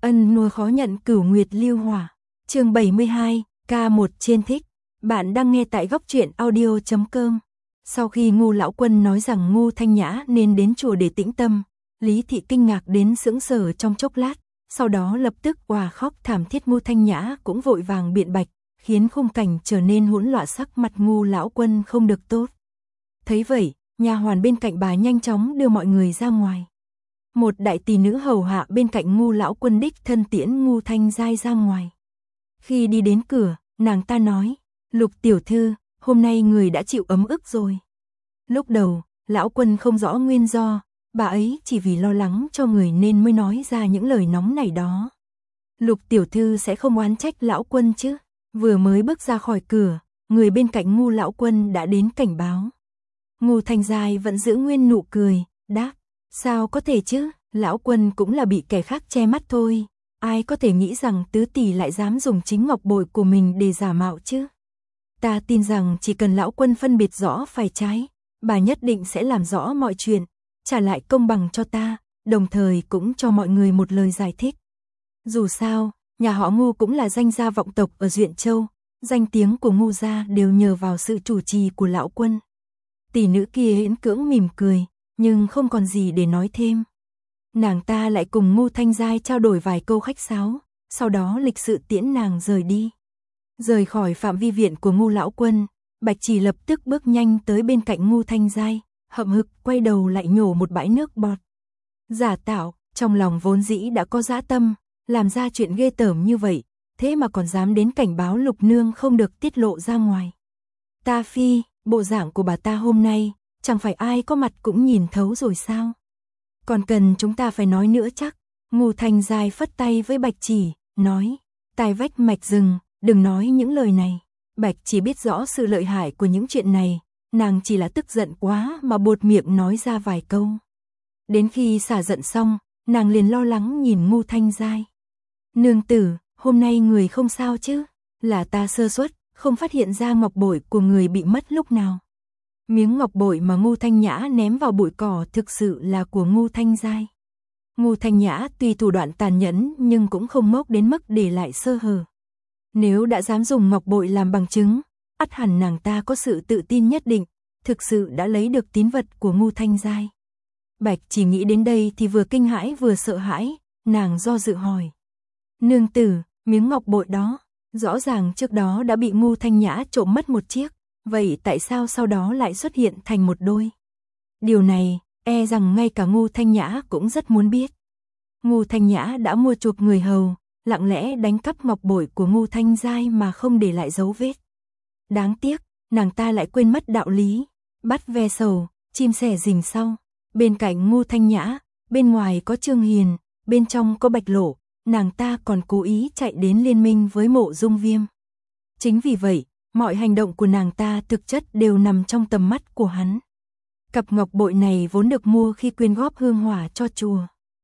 Ân nuôi khó nhận cửu nguyệt lưu hỏa. Chương 72, K1 trên thích. Bạn đang nghe tại góc truyện audio.com. Sau khi Ngô lão quân nói rằng Ngô Thanh Nhã nên đến chùa để tĩnh tâm, Lý thị kinh ngạc đến sững sờ trong chốc lát, sau đó lập tức òa khóc thảm thiết. Ngô Thanh Nhã cũng vội vàng biện bạch, khiến khung cảnh trở nên hỗn loạn. Sắc mặt Ngô lão quân không được tốt. Thấy vậy, nha hoàn bên cạnh bà nhanh chóng đưa mọi người ra ngoài. Một đại tỷ nữ hầu hạ bên cạnh Ngô lão quân đích thân tiễn Ngô Thanh Giai ra ngoài. Khi đi đến cửa, nàng ta nói: "Lục tiểu thư, hôm nay người đã chịu ấm ức rồi." Lúc đầu, lão quân không rõ nguyên do, bà ấy chỉ vì lo lắng cho người nên mới nói ra những lời nóng này đó. Lục tiểu thư sẽ không oán trách lão quân chứ? Vừa mới bước ra khỏi cửa, người bên cạnh Ngô lão quân đã đến cảnh báo. Ngô Thanh Giai vẫn giữ nguyên nụ cười, đáp: "Sao có thể chứ, lão quân cũng là bị kẻ khác che mắt thôi, ai có thể nghĩ rằng tứ tỷ lại dám dùng chính ngọc bội của mình để giả mạo chứ. Ta tin rằng chỉ cần lão quân phân biệt rõ phải trái, bà nhất định sẽ làm rõ mọi chuyện, trả lại công bằng cho ta, đồng thời cũng cho mọi người một lời giải thích. Dù sao, nhà họ Ngô cũng là danh gia vọng tộc ở Duyện Châu, danh tiếng của Ngô gia đều nhờ vào sự chủ trì của lão quân." Tỷ nữ kia miễn cưỡng mỉm cười, nhưng không còn gì để nói thêm. Nàng ta lại cùng Ngô Thanh Giai trao đổi vài câu khách sáo, sau đó lịch sự tiễn nàng rời đi. Rời khỏi phạm vi viện của Ngô lão quân, Bạch Chỉ lập tức bước nhanh tới bên cạnh Ngô Thanh Giai, hậm hực quay đầu lại nhổ một bãi nước bọt. Giả tạo, trong lòng vốn dĩ đã có dã tâm, làm ra chuyện ghê tởm như vậy, thế mà còn dám đến cảnh báo Lục nương không được tiết lộ ra ngoài. Ta phi, bộ dạng của bà ta hôm nay, chẳng phải ai có mặt cũng nhìn thấu rồi sao? Còn cần chúng ta phải nói nữa chắc? Ngô Thanh Giai phất tay với Bạch Chỉ, nói: "Tai vách mạch rừng, đừng nói những lời này." Bạch Chỉ biết rõ sự lợi hại của những chuyện này, nàng chỉ là tức giận quá mà buột miệng nói ra vài câu. Đến khi xả giận xong, nàng liền lo lắng nhìn Ngô Thanh Giai. "Nương tử, hôm nay người không sao chứ? Là ta sơ suất, không phát hiện ra ngọc bội của người bị mất lúc nào." Miếng ngọc bội mà Ngô Thanh Nhã ném vào bụi cỏ thực sự là của Ngô Thanh Giai. Ngô Thanh Nhã tuy thủ đoạn tàn nhẫn nhưng cũng không ngốc đến mức để lại sơ hở. Nếu đã dám dùng ngọc bội làm bằng chứng, ắt hẳn nàng ta có sự tự tin nhất định, thực sự đã lấy được tín vật của Ngô Thanh Giai. Bạch Chỉ nghĩ đến đây thì vừa kinh hãi vừa sợ hãi, nàng do dự hỏi: "Nương tử, miếng ngọc bội đó, rõ ràng trước đó đã bị Ngô Thanh Nhã trộm mất một chiếc, vậy tại sao sau đó lại xuất hiện thành một đôi?" Điều này, e rằng ngay cả Ngô Thanh Nhã cũng rất muốn biết. Ngô Thanh Nhã đã mua chuộc người hầu, lặng lẽ đánh cắp ngọc bội của Ngô Thanh Giai mà không để lại dấu vết. Đáng tiếc, nàng ta lại quên mất đạo lý, bắt ve sầu, chim sẻ rình sau. Bên cạnh Ngô Thanh Nhã, bên ngoài có Trương Hiền, bên trong có Bạch Lộ, nàng ta còn cố ý chạy đến liên minh với Mộ Dung Viêm. Chính vì vậy, mọi hành động của nàng ta thực chất đều nằm trong tầm mắt của hắn. Cặp ngọc bội này vốn được mua khi quyên góp hương hỏa cho chùa.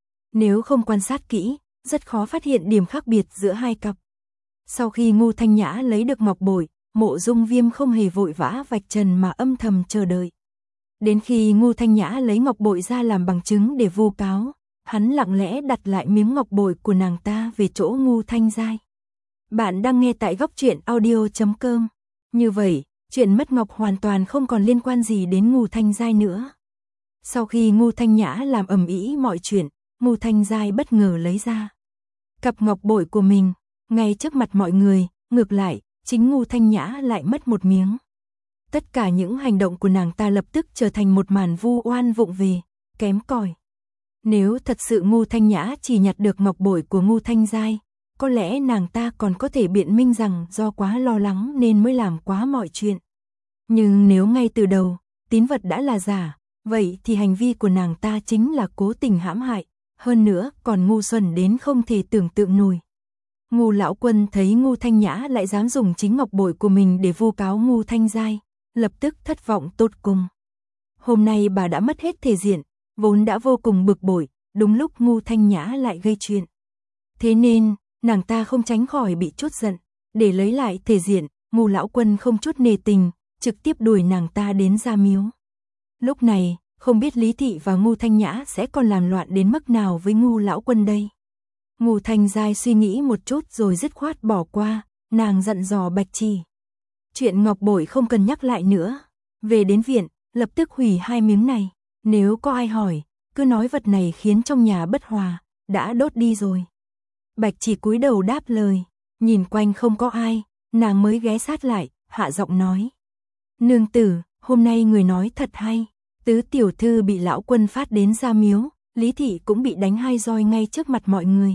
Nếu không quan sát kỹ, rất khó phát hiện điểm khác biệt giữa hai cặp. Sau khi Ngô Thanh Nhã lấy được ngọc bội, Mộ Dung Viêm không hề vội vã vạch trần mà âm thầm chờ đợi. Đến khi Ngô Thanh Nhã lấy ngọc bội ra làm bằng chứng để vu cáo, hắn lặng lẽ đặt lại miếng ngọc bội của nàng ta về chỗ Ngô Thanh Giai. Bạn đang nghe tại góc truyện audio.com. Như vậy, chuyện mất ngọc hoàn toàn không còn liên quan gì đến Ngô Thanh Giai nữa. Sau khi Ngô Thanh Nhã làm ầm ĩ mọi chuyện, Ngô Thanh Giai bất ngờ lấy ra cặp ngọc bội của mình, ngay trước mặt mọi người, ngược lại, chính Ngô Thanh Nhã lại mất một miếng. Tất cả những hành động của nàng ta lập tức trở thành một màn vu oan vụng về, kém cỏi. Nếu thật sự Ngô Thanh Nhã chỉ nhặt được ngọc bội của Ngô Thanh Giai, có lẽ nàng ta còn có thể biện minh rằng do quá lo lắng nên mới làm quá mọi chuyện. Nhưng nếu ngay từ đầu, tín vật đã là giả, vậy thì hành vi của nàng ta chính là cố tình hãm hại, hơn nữa còn ngu xuẩn đến không thể tưởng tượng nổi. Ngô lão quân thấy Ngô Thanh Nhã lại dám dùng chính ngọc bội của mình để vu cáo Ngô Thanh Giai, lập tức thất vọng tột cùng. Hôm nay bà đã mất hết thể diện, vốn đã vô cùng bực bội, đúng lúc Ngô Thanh Nhã lại gây chuyện. Thế nên, nàng ta không tránh khỏi bị trút giận, để lấy lại thể diện, Ngô lão quân không chút nề tình, trực tiếp đuổi nàng ta đến ra miếu. Lúc này, không biết Lý thị và Ngô Thanh Nhã sẽ còn làm loạn đến mức nào với Ngô lão quân đây. Ngô Thanh Giai suy nghĩ một chút rồi dứt khoát bỏ qua, nàng dặn dò Bạch Chỉ. Chuyện ngọc bội không cần nhắc lại nữa. Về đến viện, lập tức hủy 2 miếng này. Nếu có ai hỏi, cứ nói vật này khiến trong nhà bất hòa, đã đốt đi rồi. Bạch Chỉ cúi đầu đáp lời, nhìn quanh không có ai, nàng mới ghé sát lại, hạ giọng nói. Nương tử, hôm nay người nói thật hay. Tứ tiểu thư bị lão quân phát đến ra miếu, Lý thị cũng bị đánh 2 roi ngay trước mặt mọi người.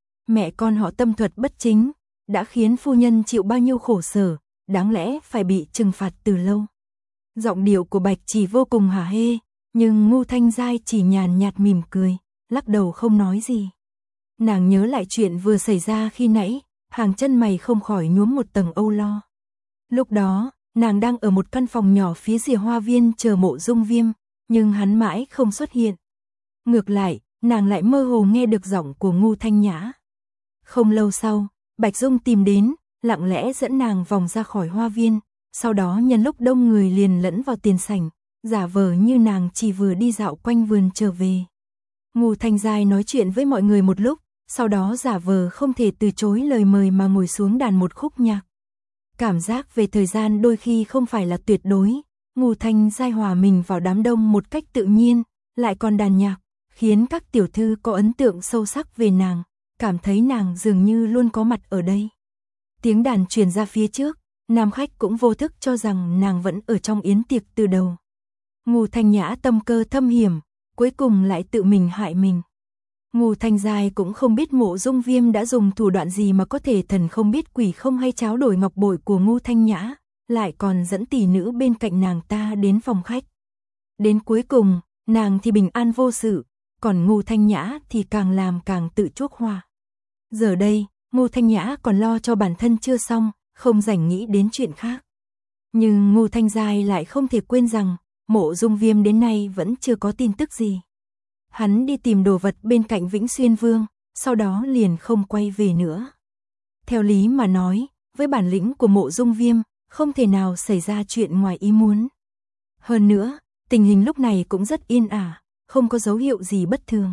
Mẹ con họ tâm thuật bất chính, đã khiến phu nhân chịu bao nhiêu khổ sở, đáng lẽ phải bị trừng phạt từ lâu. Giọng điệu của Bạch Chỉ vô cùng hả hê, nhưng Ngô Thanh Giai chỉ nhàn nhạt mỉm cười, lắc đầu không nói gì. Nàng nhớ lại chuyện vừa xảy ra khi nãy, hàng chân mày không khỏi nhuốm một tầng âu lo. Lúc đó, nàng đang ở một căn phòng nhỏ phía rìa hoa viên chờ Mộ Dung Viêm, nhưng hắn mãi không xuất hiện. Ngược lại, nàng lại mơ hồ nghe được giọng của Ngô Thanh Nhã. Không lâu sau, Bạch Dung tìm đến, lặng lẽ dẫn nàng vòng ra khỏi hoa viên, sau đó nhân lúc đông người liền lẫn vào tiền sảnh, giả vờ như nàng chỉ vừa đi dạo quanh vườn trở về. Ngô Thanh Giai nói chuyện với mọi người một lúc, sau đó giả vờ không thể từ chối lời mời mà ngồi xuống đàn một khúc nhạc. Cảm giác về thời gian đôi khi không phải là tuyệt đối, Ngô Thanh Giai hòa mình vào đám đông một cách tự nhiên, lại còn đàn nhạc, khiến các tiểu thư có ấn tượng sâu sắc về nàng, cảm thấy nàng dường như luôn có mặt ở đây. Tiếng đàn truyền ra phía trước, nam khách cũng vô thức cho rằng nàng vẫn ở trong yến tiệc từ đầu. Ngô Thanh Nhã tâm cơ thâm hiểm, cuối cùng lại tự mình hại mình. Ngô Thanh Giai cũng không biết Mộ Dung Viêm đã dùng thủ đoạn gì mà có thể thần không biết quỷ không hay tráo đổi ngọc bội của Ngô Thanh Nhã, lại còn dẫn tỷ nữ bên cạnh nàng ta đến phòng khách. Đến cuối cùng, nàng thì bình an vô sự, còn Ngô Thanh Nhã thì càng làm càng tự chuốc hoa. Giờ đây, Ngô Thanh Nhã còn lo cho bản thân chưa xong, không rảnh nghĩ đến chuyện khác. Nhưng Ngô Thanh Giai lại không thể quên rằng, Mộ Dung Viêm đến nay vẫn chưa có tin tức gì. Hắn đi tìm đồ vật bên cạnh Vĩnh Xuyên Vương, sau đó liền không quay về nữa. Theo lý mà nói, với bản lĩnh của Mộ Dung Viêm, không thể nào xảy ra chuyện ngoài ý muốn. Hơn nữa, tình hình lúc này cũng rất yên ả, không có dấu hiệu gì bất thường.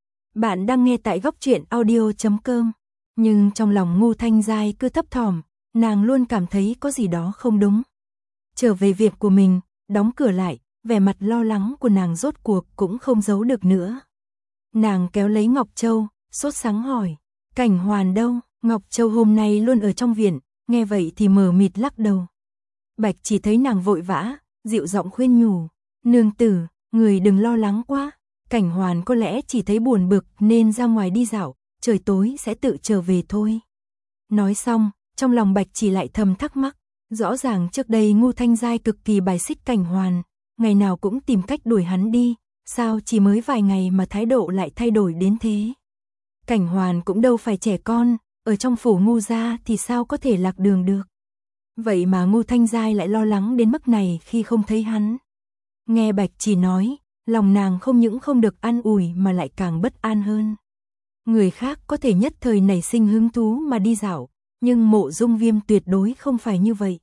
Bạn đang nghe tại Góc Truyện Audio.com, nhưng trong lòng Ngô Thanh Giai cứ thấp thỏm, nàng luôn cảm thấy có gì đó không đúng. Trở về việc của mình, đóng cửa lại, vẻ mặt lo lắng của nàng rốt cuộc cũng không giấu được nữa. Nàng kéo lấy Ngọc Châu, sốt sắng hỏi, Cảnh Hoàn đâu? Ngọc Châu hôm nay luôn ở trong viện, nghe vậy thì mờ mịt lắc đầu. Bạch Chỉ thấy nàng vội vã, dịu giọng khuyên nhủ, nương tử, người đừng lo lắng quá, Cảnh Hoàn có lẽ chỉ thấy buồn bực nên ra ngoài đi dạo, trời tối sẽ tự trở về thôi. Nói xong, trong lòng Bạch Chỉ lại thầm thắc mắc, rõ ràng trước đây Ngô Thanh Giai cực kỳ bài xích Cảnh Hoàn, ngày nào cũng tìm cách đuổi hắn đi, sao chỉ mới vài ngày mà thái độ lại thay đổi đến thế. Cảnh Hoàn cũng đâu phải trẻ con, ở trong phủ Ngô gia thì sao có thể lạc đường được. Vậy mà Ngô Thanh Giai lại lo lắng đến mức này khi không thấy hắn. Nghe Bạch Chỉ nói, lòng nàng không những không được an ủi mà lại càng bất an hơn. Người khác có thể nhất thời nảy sinh hứng thú mà đi dạo, nhưng Mộ Dung Viêm tuyệt đối không phải như vậy.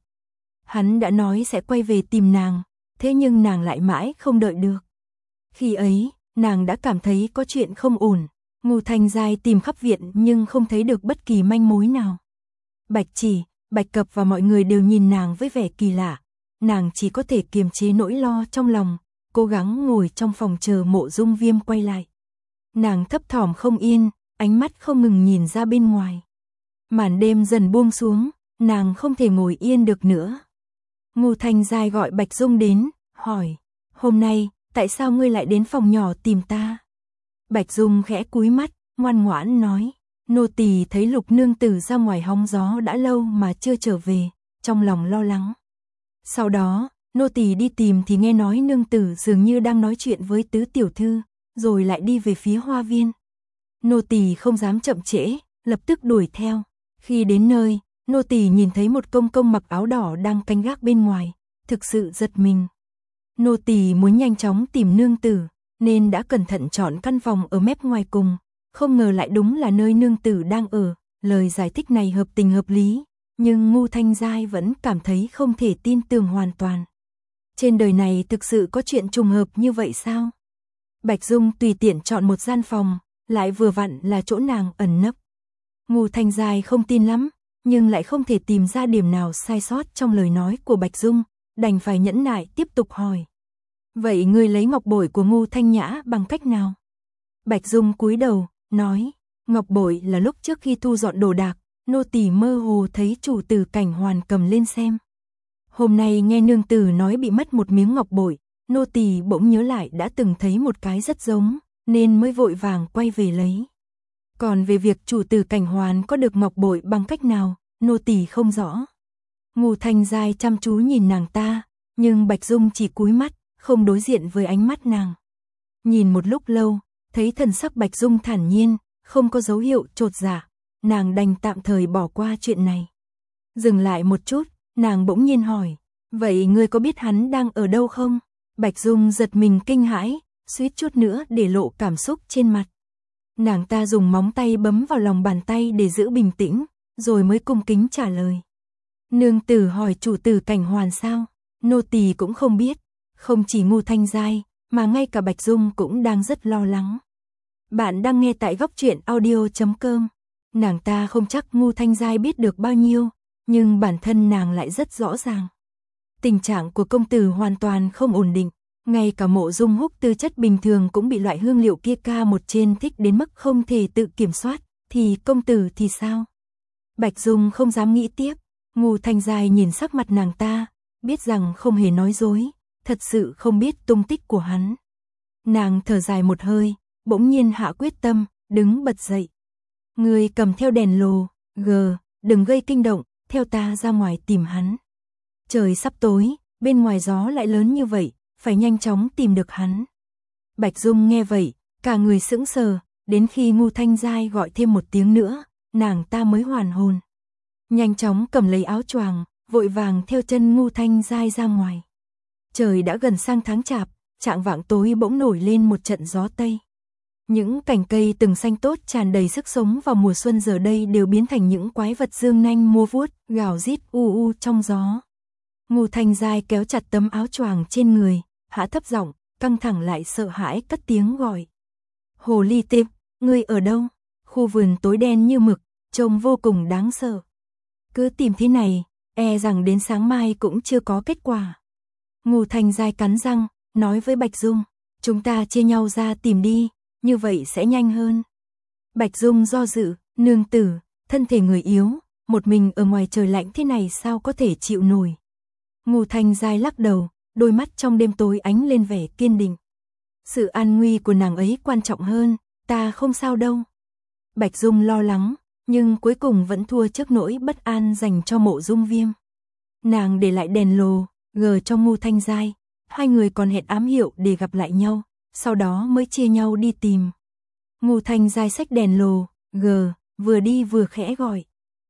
Hắn đã nói sẽ quay về tìm nàng, thế nhưng nàng lại mãi không đợi được. Khi ấy, nàng đã cảm thấy có chuyện không ổn. Ngô Thanh Giai tìm khắp viện nhưng không thấy được bất kỳ manh mối nào. Bạch Chỉ, Bạch Cập và mọi người đều nhìn nàng với vẻ kỳ lạ. Nàng chỉ có thể kiềm chế nỗi lo trong lòng, cố gắng ngồi trong phòng chờ Mộ Dung Viêm quay lại. Nàng thấp thỏm không yên, ánh mắt không ngừng nhìn ra bên ngoài. Màn đêm dần buông xuống, nàng không thể ngồi yên được nữa. Ngô Thanh Giai gọi Bạch Dung đến, hỏi, hôm nay, tại sao ngươi lại đến phòng nhỏ tìm ta? Bạch Dung khẽ cúi mắt, ngoan ngoãn nói, nô tỳ thấy Lục nương tử ra ngoài hóng gió đã lâu mà chưa trở về, trong lòng lo lắng. Sau đó, nô tỳ đi tìm thì nghe nói nương tử dường như đang nói chuyện với tứ tiểu thư, rồi lại đi về phía hoa viên. Nô tỳ không dám chậm trễ, lập tức đuổi theo. Khi đến nơi, nô tỳ nhìn thấy một công công mặc áo đỏ đang canh gác bên ngoài, thực sự giật mình. Nô tỳ muốn nhanh chóng tìm nương tử, nên đã cẩn thận chọn căn phòng ở mép ngoài cùng, không ngờ lại đúng là nơi nương tử đang ở. Lời giải thích này hợp tình hợp lý, nhưng Ngô Thanh Giai vẫn cảm thấy không thể tin tưởng hoàn toàn. Trên đời này thực sự có chuyện trùng hợp như vậy sao? Bạch Dung tùy tiện chọn một gian phòng, lại vừa vặn là chỗ nàng ẩn nấp. Ngô Thanh Giai không tin lắm, nhưng lại không thể tìm ra điểm nào sai sót trong lời nói của Bạch Dung, đành phải nhẫn nại tiếp tục hỏi. Vậy ngươi lấy ngọc bội của Ngô Thanh Nhã bằng cách nào? Bạch Dung cúi đầu, nói, ngọc bội là lúc trước khi thu dọn đồ đạc, nô tỳ mơ hồ thấy chủ tử Cảnh Hoàn cầm lên xem. Hôm nay nghe nương tử nói bị mất một miếng ngọc bội, nô tỳ bỗng nhớ lại đã từng thấy một cái rất giống, nên mới vội vàng quay về lấy. Còn về việc chủ tử Cảnh Hoàn có được ngọc bội bằng cách nào, nô tỳ không rõ. Ngô Thanh Giai chăm chú nhìn nàng ta, nhưng Bạch Dung chỉ cúi mắt, không đối diện với ánh mắt nàng. Nhìn một lúc lâu, thấy thần sắc Bạch Dung thản nhiên, không có dấu hiệu chột dạ, nàng đành tạm thời bỏ qua chuyện này. Dừng lại một chút, nàng bỗng nhiên hỏi, vậy ngươi có biết hắn đang ở đâu không? Bạch Dung giật mình kinh hãi, suýt chút nữa để lộ cảm xúc trên mặt. Nàng ta dùng móng tay bấm vào lòng bàn tay để giữ bình tĩnh, rồi mới cung kính trả lời. Nương tử hỏi chủ tử Cảnh Hoàn sao? Nô tỳ cũng không biết, không chỉ Ngô Thanh Giai, mà ngay cả Bạch Dung cũng đang rất lo lắng. Bạn đang nghe tại góc truyện audio.com. Nàng ta không chắc Ngô Thanh Giai biết được bao nhiêu, nhưng bản thân nàng lại rất rõ ràng. Tình trạng của công tử hoàn toàn không ổn định, ngay cả Mộ Dung Húc tư chất bình thường cũng bị loại hương liệu kia K1 trên thích đến mức không thể tự kiểm soát, thì công tử thì sao? Bạch Dung không dám nghĩ tiếp, Ngô Thanh Giai nhìn sắc mặt nàng ta, biết rằng không hề nói dối, thật sự không biết tung tích của hắn. Nàng thở dài một hơi, bỗng nhiên hạ quyết tâm, đứng bật dậy. Người cầm theo đèn lồ, đừng gây kinh động, theo ta ra ngoài tìm hắn. Trời sắp tối, bên ngoài gió lại lớn như vậy, phải nhanh chóng tìm được hắn. Bạch Dung nghe vậy, cả người sững sờ, đến khi Ngô Thanh Giai gọi thêm một tiếng nữa, nàng ta mới hoàn hồn. Nhanh chóng cầm lấy áo choàng, vội vàng theo chân Ngô Thanh Giai ra ngoài. Trời đã gần sang tháng chạp, chạng vạng tối bỗng nổi lên một trận gió tây. Những cành cây từng xanh tốt tràn đầy sức sống vào mùa xuân giờ đây đều biến thành những quái vật dương nanh múa vuốt, gào rít u u trong gió. Ngô Thanh Giai kéo chặt tấm áo choàng trên người, hạ thấp giọng, căng thẳng lại sợ hãi cất tiếng gọi. Hồ ly tinh, ngươi ở đâu? Khu vườn tối đen như mực, trông vô cùng đáng sợ. Cứ tìm thế này, e rằng đến sáng mai cũng chưa có kết quả. Ngô Thanh Giai cắn răng, nói với Bạch Dung, chúng ta chia nhau ra tìm đi, như vậy sẽ nhanh hơn. Bạch Dung do dự, nương tử, thân thể người yếu, một mình ở ngoài trời lạnh thế này sao có thể chịu nổi. Ngô Thanh Giai lắc đầu, đôi mắt trong đêm tối ánh lên vẻ kiên định. Sự an nguy của nàng ấy quan trọng hơn, ta không sao đâu. Bạch Dung lo lắng, nhưng cuối cùng vẫn thua trước nỗi bất an dành cho Mộ Dung Viêm. Nàng để lại đèn lồ, cho Ngô Thanh Giai, hai người còn hẹn ám hiệu để gặp lại nhau, sau đó mới chia nhau đi tìm. Ngô Thanh Giai xách đèn lồ, vừa đi vừa khẽ gọi.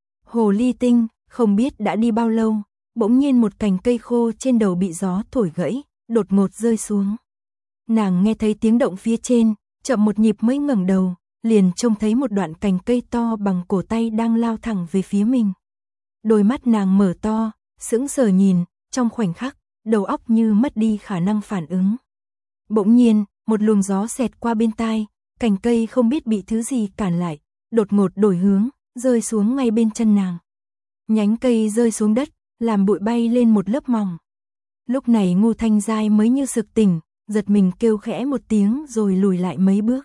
Hồ ly tinh, không biết đã đi bao lâu, bỗng nhiên một cành cây khô trên đầu bị gió thổi gãy, đột ngột rơi xuống. Nàng nghe thấy tiếng động phía trên, chậm một nhịp mới ngẩng đầu, liền trông thấy một đoạn cành cây to bằng cổ tay đang lao thẳng về phía mình. Đôi mắt nàng mở to, sững sờ nhìn, trong khoảnh khắc, đầu óc như mất đi khả năng phản ứng. Bỗng nhiên, một luồng gió xẹt qua bên tai, cành cây không biết bị thứ gì cản lại, đột ngột đổi hướng, rơi xuống ngay bên chân nàng. Nhánh cây rơi xuống đất, làm bụi bay lên một lớp mỏng. Lúc này Ngô Thanh Giai mới như sực tỉnh, giật mình kêu khẽ một tiếng rồi lùi lại mấy bước.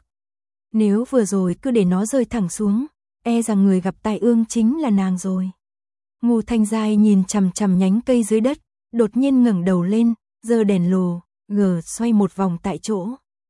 Nếu vừa rồi cứ để nó rơi thẳng xuống, e rằng người gặp tai ương chính là nàng rồi. Ngô Thanh Giai nhìn chằm chằm nhánh cây dưới đất, đột nhiên ngẩng đầu lên, giơ đèn lồ, xoay một vòng tại chỗ.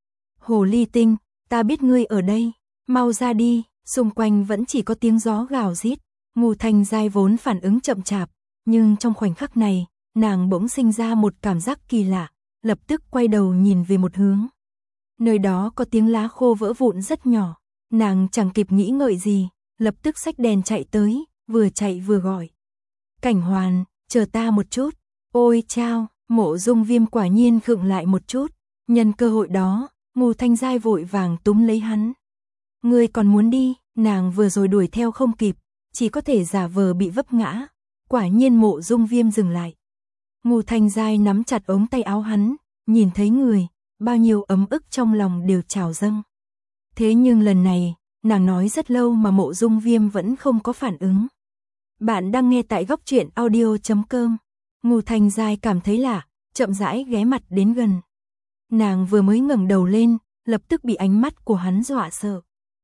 Hồ ly tinh, ta biết ngươi ở đây, mau ra đi, xung quanh vẫn chỉ có tiếng gió gào rít. Ngô Thanh Giai vốn phản ứng chậm chạp, nhưng trong khoảnh khắc này, nàng bỗng sinh ra một cảm giác kỳ lạ, lập tức quay đầu nhìn về một hướng. Nơi đó có tiếng lá khô vỡ vụn rất nhỏ, nàng chẳng kịp nghĩ ngợi gì, lập tức xách đèn chạy tới, vừa chạy vừa gọi. Cảnh Hoàn, chờ ta một chút. Ôi chao, Mộ Dung Viêm quả nhiên khựng lại một chút, nhân cơ hội đó, Ngô Thanh Giai vội vàng túm lấy hắn. Ngươi còn muốn đi, nàng vừa rồi đuổi theo không kịp, chỉ có thể giả vờ bị vấp ngã. Quả nhiên Mộ Dung Viêm dừng lại. Ngô Thanh Giai nắm chặt ống tay áo hắn, nhìn thấy người, bao nhiêu ấm ức trong lòng đều trào dâng. Thế nhưng lần này, nàng nói rất lâu mà Mộ Dung Viêm vẫn không có phản ứng. Bạn đang nghe tại góc truyện audio.com. Ngô Thanh Giai cảm thấy lạ, chậm rãi ghé mặt đến gần. Nàng vừa mới ngẩng đầu lên, lập tức bị ánh mắt của hắn dọa sợ.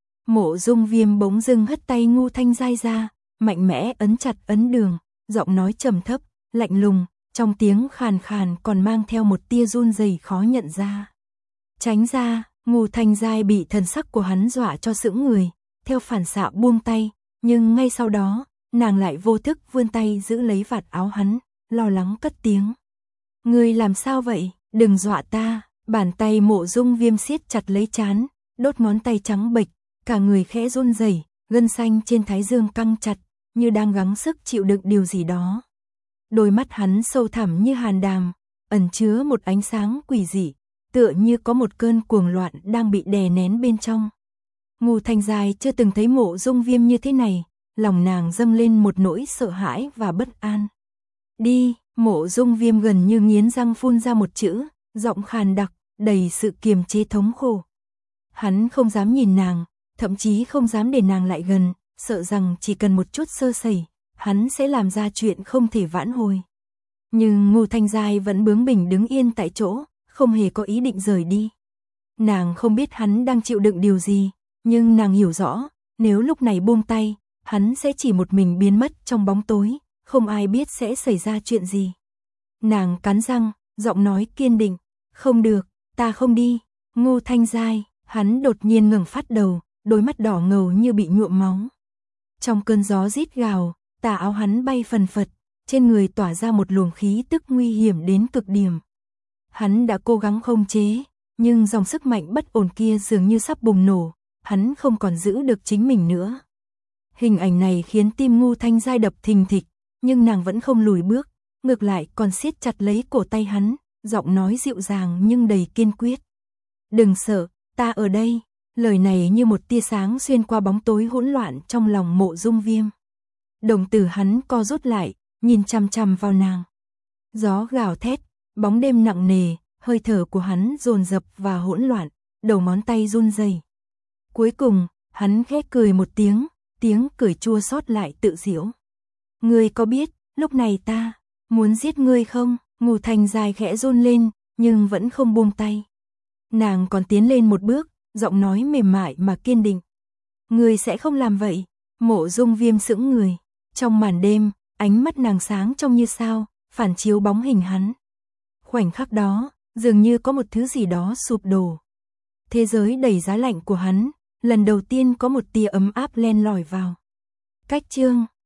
Mộ Dung Viêm bỗng dưng hất tay Ngô Thanh Giai ra, mạnh mẽ ấn chặt ấn đường, giọng nói trầm thấp, lạnh lùng, trong tiếng khàn khàn còn mang theo một tia run rẩy khó nhận ra. Tránh ra, Ngô Thanh Giai bị thần sắc của hắn dọa cho sững người, theo phản xạ buông tay, nhưng ngay sau đó, nàng lại vô thức vươn tay giữ lấy vạt áo hắn, lo lắng cất tiếng. Ngươi làm sao vậy, đừng dọa ta, bàn tay Mộ Dung Viêm siết chặt lấy trán, đốt ngón tay trắng bệch, cả người khẽ run rẩy, gân xanh trên thái dương căng chặt, như đang gắng sức chịu đựng điều gì đó. Đôi mắt hắn sâu thẳm như hàn đàm, ẩn chứa một ánh sáng quỷ dị, tựa như có một cơn cuồng loạn đang bị đè nén bên trong. Ngô Thanh Giai chưa từng thấy Mộ Dung Viêm như thế này, lòng nàng dâng lên một nỗi sợ hãi và bất an. Đi, Mộ Dung Viêm gần như nghiến răng phun ra một chữ, giọng khàn đặc, đầy sự kiềm chế thống khổ. Hắn không dám nhìn nàng, thậm chí không dám để nàng lại gần, sợ rằng chỉ cần một chút sơ sẩy, hắn sẽ làm ra chuyện không thể vãn hồi. Nhưng Ngô Thanh Giai vẫn bướng bỉnh đứng yên tại chỗ, không hề có ý định rời đi. Nàng không biết hắn đang chịu đựng điều gì, nhưng nàng hiểu rõ, nếu lúc này buông tay, hắn sẽ chỉ một mình biến mất trong bóng tối, không ai biết sẽ xảy ra chuyện gì. Nàng cắn răng, giọng nói kiên định, không được, ta không đi. Ngô Thanh Giai, hắn đột nhiên ngẩng phát đầu, đôi mắt đỏ ngầu như bị nhuộm máu. Trong cơn gió rít gào, tà áo hắn bay phần phật, trên người tỏa ra một luồng khí tức nguy hiểm đến cực điểm. Hắn đã cố gắng khống chế, nhưng dòng sức mạnh bất ổn kia dường như sắp bùng nổ, hắn không còn giữ được chính mình nữa. Hình ảnh này khiến tim Ngô Thanh Giai đập thình thịch, nhưng nàng vẫn không lùi bước, ngược lại còn siết chặt lấy cổ tay hắn, giọng nói dịu dàng nhưng đầy kiên quyết. Đừng sợ, ta ở đây. Lời này như một tia sáng xuyên qua bóng tối hỗn loạn trong lòng Mộ Dung Viêm. Đồng tử hắn co rút lại, nhìn chằm chằm vào nàng. Gió gào thét, bóng đêm nặng nề, hơi thở của hắn dồn dập và hỗn loạn, đầu ngón tay run rẩy. Cuối cùng, hắn khẽ cười một tiếng cười chua xót lại tự giễu. Ngươi có biết, lúc này ta muốn giết ngươi không? Ngô Thanh Giai khẽ run lên, nhưng vẫn không buông tay. Nàng còn tiến lên một bước, giọng nói mềm mại mà kiên định. Ngươi sẽ không làm vậy. Mộ Dung Viêm sững người. Trong màn đêm, ánh mắt nàng sáng trong như sao, phản chiếu bóng hình hắn. Khoảnh khắc đó, dường như có một thứ gì đó sụp đổ. Thế giới đầy giá lạnh của hắn, lần đầu tiên có một tia ấm áp len lỏi vào. Cách chương